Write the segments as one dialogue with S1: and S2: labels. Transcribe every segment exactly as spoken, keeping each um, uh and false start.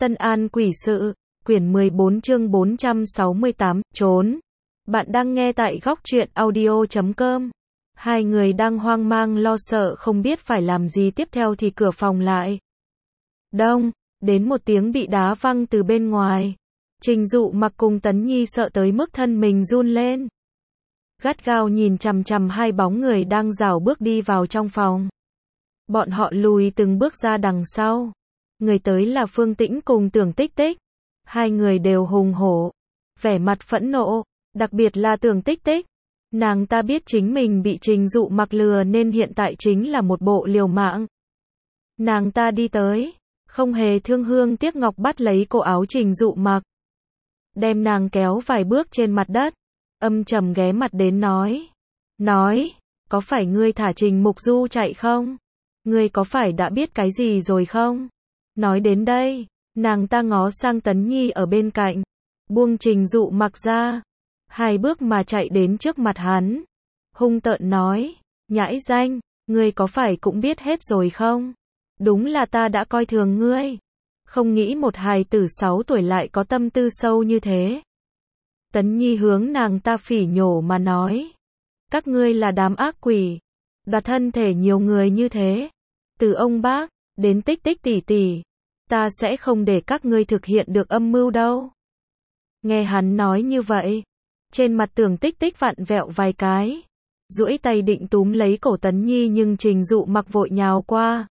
S1: Tân An quỷ sự, quyển mười bốn chương bốn trăm sáu mươi tám, trốn. Bạn đang nghe tại góc truyện audio chấm com. Hai người đang hoang mang lo sợ không biết phải làm gì tiếp theo thì cửa phòng lại. Đông, đến một tiếng bị đá văng từ bên ngoài. Trình Dụ Mặc cùng Tấn Nhi sợ tới mức thân mình run lên. Gắt gao nhìn chằm chằm hai bóng người đang rảo bước đi vào trong phòng. Bọn họ lùi từng bước ra đằng sau. Người tới là Phương Tĩnh cùng Tưởng Tích Tích. Hai người đều hùng hổ, vẻ mặt phẫn nộ, đặc biệt là Tưởng Tích Tích. Nàng ta biết chính mình bị Trình Dụ Mặc lừa nên hiện tại chính là một bộ liều mạng. Nàng ta đi tới, không hề thương hương tiếc ngọc bắt lấy cổ áo Trình Dụ Mặc, đem nàng kéo vài bước trên mặt đất, âm trầm ghé mặt đến nói. Nói, có phải ngươi thả Trình Mục Du chạy không? Ngươi có phải đã biết cái gì rồi không? Nói đến đây, nàng ta ngó sang Tấn Nhi ở bên cạnh, buông Trình Dụ Mặc ra, hai bước mà chạy đến trước mặt hắn, hung tợn nói, nhãi danh, ngươi có phải cũng biết hết rồi không? Đúng là ta đã coi thường ngươi, không nghĩ một hài tử sáu tuổi lại có tâm tư sâu như thế. Tấn Nhi hướng nàng ta phỉ nhổ mà nói, các ngươi là đám ác quỷ, đoạt thân thể nhiều người như thế, từ ông bác đến Tích Tích tỷ tỷ, ta sẽ không để các ngươi thực hiện được âm mưu đâu. Nghe hắn nói như vậy, trên mặt Tưởng Tích Tích vặn vẹo vài cái, duỗi tay định túm lấy cổ Tấn Nhi nhưng Trình Dụ Mặc vội nhào qua,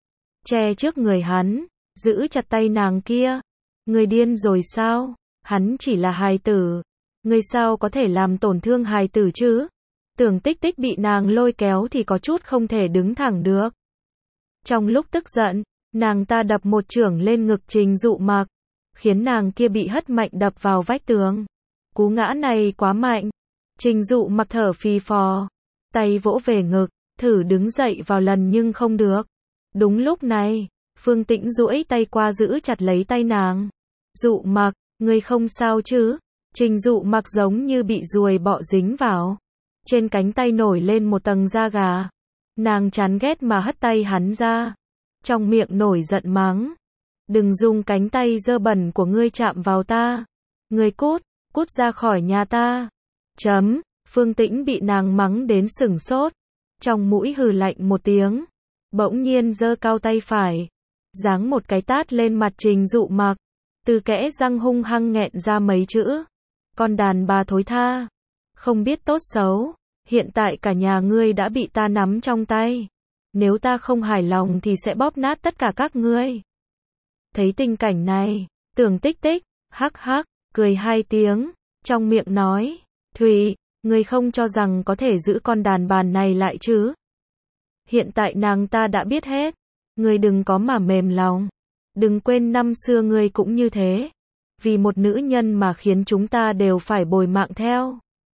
S1: che trước người hắn, giữ chặt tay nàng kia. Ngươi điên rồi sao? Hắn chỉ là hài tử, ngươi sao có thể làm tổn thương hài tử chứ? Tưởng Tích Tích bị nàng lôi kéo thì có chút không thể đứng thẳng được. Trong lúc tức giận, nàng ta đập một chưởng lên ngực Trình Dụ Mặc, khiến nàng kia bị hất mạnh đập vào vách tường. Cú ngã này quá mạnh. Trình Dụ Mặc thở phì phò, tay vỗ về ngực, thử đứng dậy vào lần nhưng không được. Đúng lúc này, Phương Tĩnh duỗi tay qua giữ chặt lấy tay nàng. Dụ Mặc, ngươi không sao chứ? Trình Dụ Mặc giống như bị ruồi bọ dính vào. Trên cánh tay nổi lên một tầng da gà. Nàng chán ghét mà hất tay hắn ra, trong miệng nổi giận mắng. Đừng dùng cánh tay dơ bẩn của ngươi chạm vào ta. Ngươi cút, cút ra khỏi nhà ta. Chấm, Phương Tĩnh bị nàng mắng đến sửng sốt. Trong mũi hừ lạnh một tiếng. Bỗng nhiên giơ cao tay phải, giáng một cái tát lên mặt Trình Dụ Mặc. Từ kẽ răng hung hăng nghẹn ra mấy chữ. Con đàn bà thối tha, không biết tốt xấu. Hiện tại cả nhà ngươi đã bị ta nắm trong tay. Nếu ta không hài lòng thì sẽ bóp nát tất cả các ngươi. Thấy tình cảnh này, Tưởng Tích Tích, hắc hắc, cười hai tiếng, trong miệng nói, Thùy, ngươi không cho rằng có thể giữ con đàn bà này lại chứ? Hiện tại nàng ta đã biết hết, ngươi đừng có mà mềm lòng. Đừng quên năm xưa ngươi cũng như thế. Vì một nữ nhân mà khiến chúng ta đều phải bồi mạng theo.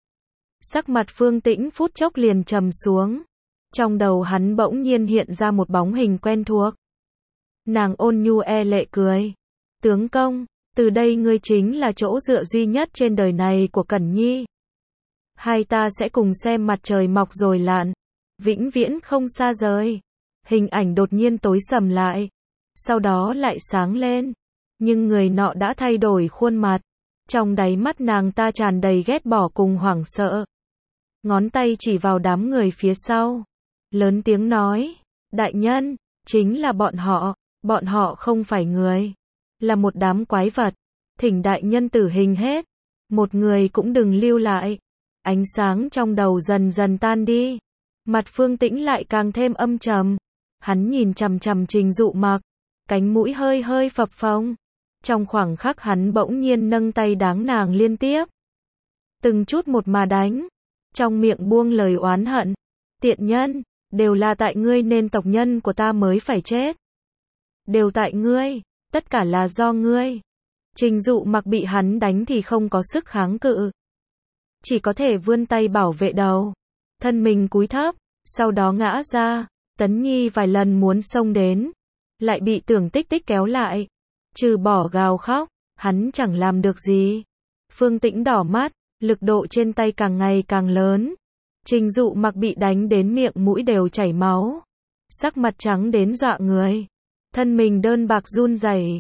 S1: Sắc mặt Phương Tĩnh phút chốc liền trầm xuống. Trong đầu hắn bỗng nhiên hiện ra một bóng hình quen thuộc. Nàng ôn nhu e lệ cười. Tướng công, từ đây ngươi chính là chỗ dựa duy nhất trên đời này của Cẩn Nhi. Hai ta sẽ cùng xem mặt trời mọc rồi lặn, vĩnh viễn không xa rời. Hình ảnh đột nhiên tối sầm lại, sau đó lại sáng lên. Nhưng người nọ đã thay đổi khuôn mặt. Trong đáy mắt nàng ta tràn đầy ghét bỏ cùng hoảng sợ. Ngón tay chỉ vào đám người phía sau, lớn tiếng nói, đại nhân, chính là bọn họ, bọn họ không phải người, là một đám quái vật, thỉnh đại nhân tử hình hết, một người cũng đừng lưu lại. Ánh sáng trong đầu dần dần tan đi, mặt Phương Tĩnh lại càng thêm âm trầm. Hắn nhìn chằm chằm Trình Dụ Mặc, cánh mũi hơi hơi phập phồng. Trong khoảng khắc hắn bỗng nhiên nâng tay đáng nàng liên tiếp, từng chút một mà đánh, trong miệng buông lời oán hận. Tiện nhân, đều là tại ngươi nên tộc nhân của ta mới phải chết. Đều tại ngươi, tất cả là do ngươi. Trình Dụ Mặc bị hắn đánh thì không có sức kháng cự, chỉ có thể vươn tay bảo vệ đầu, thân mình cúi thấp, sau đó ngã ra. Tấn Nhi vài lần muốn xông đến, lại bị Tưởng Tích Tích kéo lại. Trừ bỏ gào khóc, hắn chẳng làm được gì. Phương Tĩnh đỏ mắt, lực độ trên tay càng ngày càng lớn. Trình Dụ Mặc bị đánh đến miệng mũi đều chảy máu, sắc mặt trắng đến dọa người, thân mình đơn bạc run rẩy.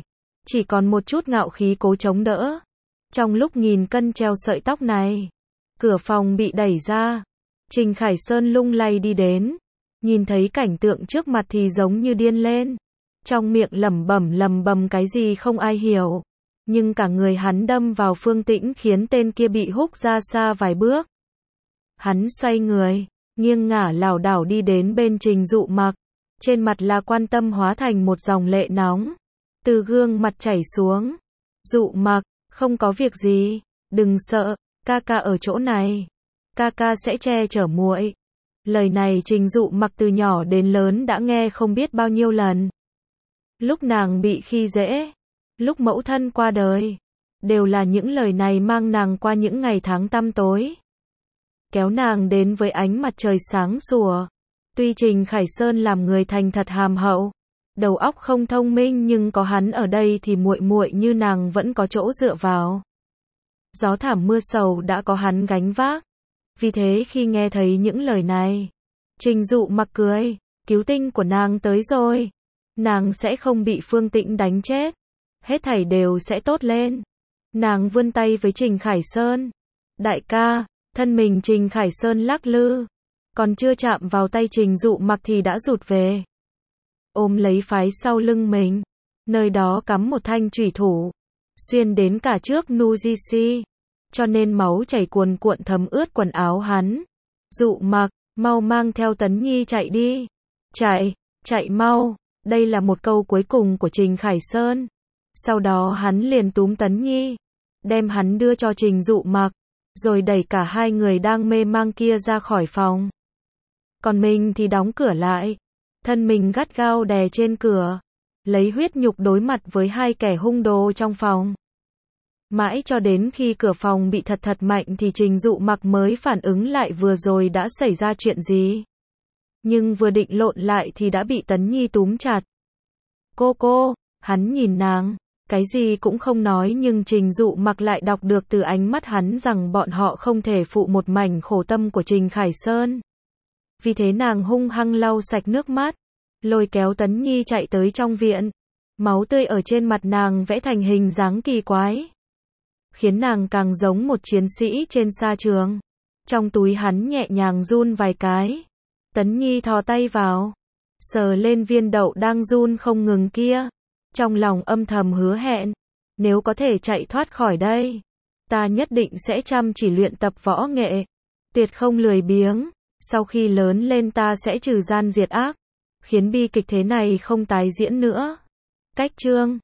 S1: chỉ còn một chút ngạo khí cố chống đỡ. Trong lúc nghìn cân treo sợi tóc này, cửa phòng bị đẩy ra. Trình Khải Sơn lung lay đi đến, nhìn thấy cảnh tượng trước mặt thì giống như điên lên. Trong miệng lẩm bẩm lầm bầm cái gì không ai hiểu. Nhưng cả người hắn đâm vào Phương Tĩnh khiến tên kia bị húc ra xa vài bước. Hắn xoay người, nghiêng ngả lảo đảo đi đến bên Trình Dụ Mặc. Trên mặt là quan tâm hóa thành một dòng lệ nóng. Từ gương mặt chảy xuống. Dụ Mặc, không có việc gì, đừng sợ, ca ca ở chỗ này. Ca ca sẽ che chở muội. Lời này Trình Dụ Mặc từ nhỏ đến lớn đã nghe không biết bao nhiêu lần. Lúc nàng bị khi dễ, lúc mẫu thân qua đời, đều là những lời này mang nàng qua những ngày tháng tăm tối. Kéo nàng đến với ánh mặt trời sáng sủa. Tuy Trình Khải Sơn làm người thành thật hàm hậu, đầu óc không thông minh nhưng có hắn ở đây thì muội muội như nàng vẫn có chỗ dựa vào. Gió thảm mưa sầu đã có hắn gánh vác. Vì thế khi nghe thấy những lời này, Trình Dụ Mặc cười, cứu tinh của nàng tới rồi. Nàng sẽ không bị Phương Tĩnh đánh chết. Hết thảy đều sẽ tốt lên. Nàng vươn tay với Trình Khải Sơn. Đại ca, thân mình Trình Khải Sơn lắc lư. Còn chưa chạm vào tay Trình Dụ Mặc thì đã rụt về. Ôm lấy phái sau lưng mình. Nơi đó cắm một thanh chủy thủ. Xuyên đến cả trước Nujisi. Cho nên máu chảy cuồn cuộn thấm ướt quần áo hắn. Dụ Mặc, mau mang theo Tấn Nhi chạy đi. Chạy, chạy mau. Đây là một câu cuối cùng của Trình Khải Sơn. Sau đó hắn liền túm Tấn Nhi, đem hắn đưa cho Trình Dụ Mặc, rồi đẩy cả hai người đang mê mang kia ra khỏi phòng. Còn mình thì đóng cửa lại, thân mình gắt gao đè trên cửa, lấy huyết nhục đối mặt với hai kẻ hung đồ trong phòng. Mãi cho đến khi cửa phòng bị thật thật mạnh thì Trình Dụ Mặc mới phản ứng lại vừa rồi đã xảy ra chuyện gì. Nhưng vừa định lộn lại thì đã bị Tấn Nhi túm chặt. Cô cô, hắn nhìn nàng, cái gì cũng không nói nhưng Trình Dụ Mặc lại đọc được từ ánh mắt hắn rằng bọn họ không thể phụ một mảnh khổ tâm của Trình Khải Sơn. Vì thế nàng hung hăng lau sạch nước mắt, lôi kéo Tấn Nhi chạy tới trong viện. Máu tươi ở trên mặt nàng vẽ thành hình dáng kỳ quái, khiến nàng càng giống một chiến sĩ trên sa trường. Trong túi hắn nhẹ nhàng run vài cái. Tấn Nhi thò tay vào, sờ lên viên đậu đang run không ngừng kia. Trong lòng âm thầm hứa hẹn, nếu có thể chạy thoát khỏi đây, ta nhất định sẽ chăm chỉ luyện tập võ nghệ, tuyệt không lười biếng. Sau khi lớn lên ta sẽ trừ gian diệt ác, khiến bi kịch thế này không tái diễn nữa. Cách chương